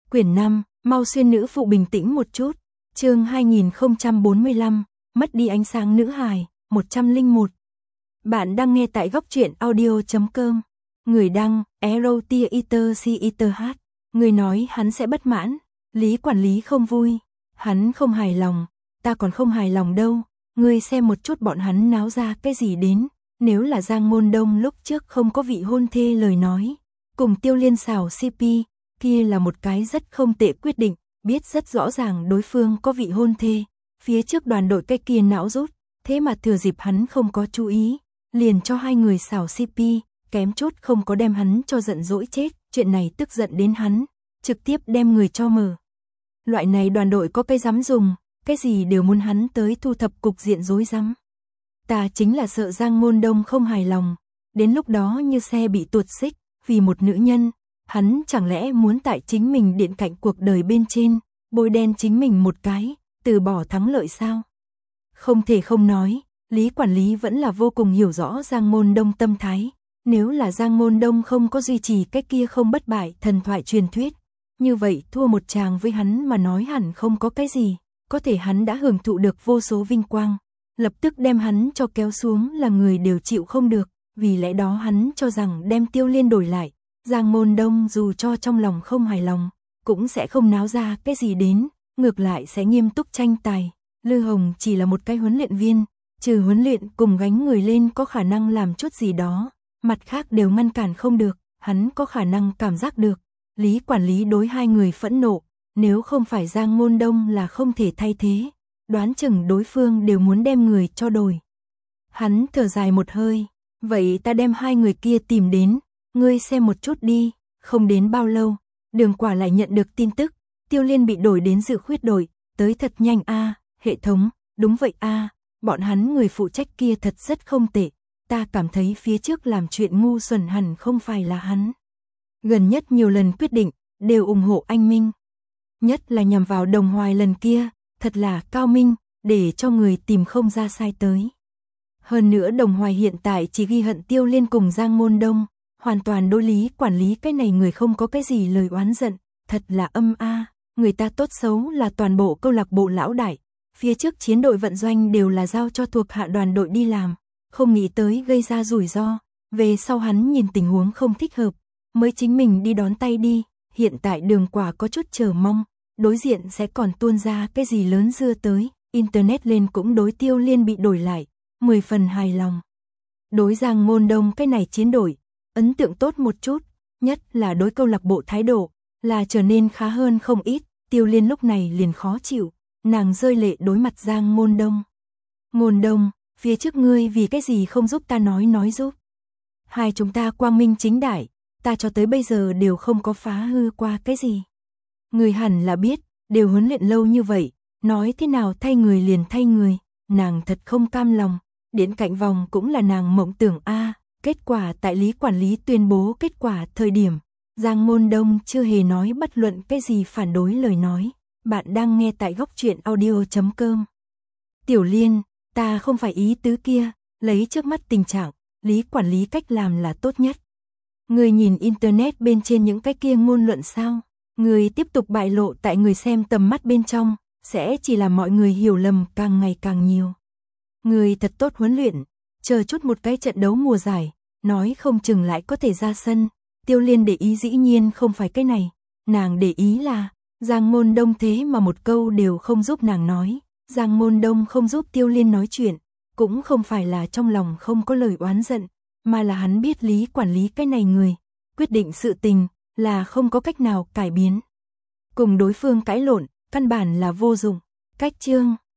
Quyển 5, mau xuyên nữ phụ bình tĩnh một chút. Chương 2045, mất đi ánh sáng nữ hài, 101. Bạn đang nghe tại góc truyện audio.com. Người đăng, EROTIERCITH. Người nói hắn sẽ bất mãn. Lý quản lý không vui. Hắn không hài lòng. Ta còn không hài lòng đâu. Ngươi xem một chút bọn hắn náo ra cái gì đến. Nếu là Giang Môn Đông lúc trước không có vị hôn thê lời nói. Cùng Tiêu Liên xảo CP, kia là một cái rất không tệ quyết định. Biết rất rõ ràng đối phương có vị hôn thê. Phía trước đoàn đội cái kia não rút. Thế mà thừa dịp hắn không có chú ý. Liền cho hai người xảo CP, kém chút không có đem hắn cho giận dỗi chết. Chuyện này tức giận đến hắn, trực tiếp đem người cho mở. Loại này đoàn đội có cái dám dùng, cái gì đều muốn hắn tới thu thập cục diện rối rắm. Ta chính là sợ Giang Môn Đông không hài lòng, đến lúc đó như xe bị tuột xích, vì một nữ nhân, hắn chẳng lẽ muốn tại chính mình điện cạnh cuộc đời bên trên, bôi đen chính mình một cái, từ bỏ thắng lợi sao? Không thể không nói, Lý quản lý vẫn là vô cùng hiểu rõ Giang Môn Đông tâm thái. Nếu là Giang Môn Đông không có duy trì cái kia không bất bại thần thoại truyền thuyết, như vậy thua một chàng với hắn mà nói hẳn không có cái gì, có thể hắn đã hưởng thụ được vô số vinh quang, lập tức đem hắn cho kéo xuống là người đều chịu không được, vì lẽ đó hắn cho rằng đem Tiêu Liên đổi lại, Giang Môn Đông dù cho trong lòng không hài lòng, cũng sẽ không náo ra cái gì đến, ngược lại sẽ nghiêm túc tranh tài. Lư Hồng chỉ là một cái huấn luyện viên, trừ huấn luyện cùng gánh người lên có khả năng làm chút gì đó. Mặt khác đều ngăn cản không được, hắn có khả năng cảm giác được. Lý quản lý đối hai người phẫn nộ, nếu không phải Giang Môn Đông là không thể thay thế, đoán chừng đối phương đều muốn đem người cho đổi. Hắn thở dài một hơi, vậy ta đem hai người kia tìm đến, ngươi xem một chút đi. Không đến bao lâu, Đường Quả lại nhận được tin tức, Tiêu Liên bị đổi đến dự khuyết đội, tới thật nhanh a, hệ thống, đúng vậy a, bọn hắn người phụ trách kia thật rất không tệ. Ta cảm thấy phía trước làm chuyện ngu xuẩn hẳn không phải là hắn. Gần nhất nhiều lần quyết định, đều ủng hộ anh Minh. Nhất là nhằm vào Đồng Hoài lần kia, thật là cao minh, để cho người tìm không ra sai tới. Hơn nữa Đồng Hoài hiện tại chỉ ghi hận Tiêu Liên cùng Giang Môn Đông, hoàn toàn đối Lý quản lý cái này người không có cái gì lời oán giận, thật là âm a, người ta tốt xấu là toàn bộ câu lạc bộ lão đại, phía trước chiến đội vận doanh đều là giao cho thuộc hạ đoàn đội đi làm. Không nghĩ tới gây ra rủi ro, về sau hắn nhìn tình huống không thích hợp, mới chính mình đi đón tay đi, hiện tại Đường Quả có chút chờ mong, đối diện sẽ còn tuôn ra cái gì lớn dưa tới, internet lên cũng đối Tiêu Liên bị đổi lại, 10 phần hài lòng. Đối Giang Môn Đông cái này chiến đội, ấn tượng tốt một chút, nhất là đối câu lạc bộ thái độ, là trở nên khá hơn không ít, Tiêu Liên lúc này liền khó chịu, nàng rơi lệ đối mặt Giang Môn Đông. Môn Đông, phía trước ngươi vì cái gì không giúp ta nói giúp. Hai chúng ta quang minh chính đại, ta cho tới bây giờ đều không có phá hư qua cái gì. Người hẳn là biết, đều huấn luyện lâu như vậy, nói thế nào thay người liền thay người, nàng thật không cam lòng, điện cạnh vòng cũng là nàng mộng tưởng a. Kết quả tại Lý quản lý tuyên bố kết quả thời điểm, Giang Môn Đông chưa hề nói bất luận cái gì phản đối lời nói. Bạn đang nghe tại góc truyện audio.com. Tiểu Liên, ta không phải ý tứ kia, lấy trước mắt tình trạng, Lý quản lý cách làm là tốt nhất. Người nhìn internet bên trên những cái kia ngôn luận sao, người tiếp tục bại lộ tại người xem tầm mắt bên trong, sẽ chỉ làm mọi người hiểu lầm càng ngày càng nhiều. Người thật tốt huấn luyện, chờ chút một cái trận đấu mùa giải, nói không chừng lại có thể ra sân. Tiêu Liên để ý dĩ nhiên không phải cái này, nàng để ý là, Giang Môn Đông thế mà một câu đều không giúp nàng nói. Giang Môn Đông không giúp Tiêu Liên nói chuyện, cũng không phải là trong lòng không có lời oán giận, mà là hắn biết Lý quản lý cái này người, quyết định sự tình là không có cách nào cải biến. Cùng đối phương cãi lộn, căn bản là vô dụng. Cách chương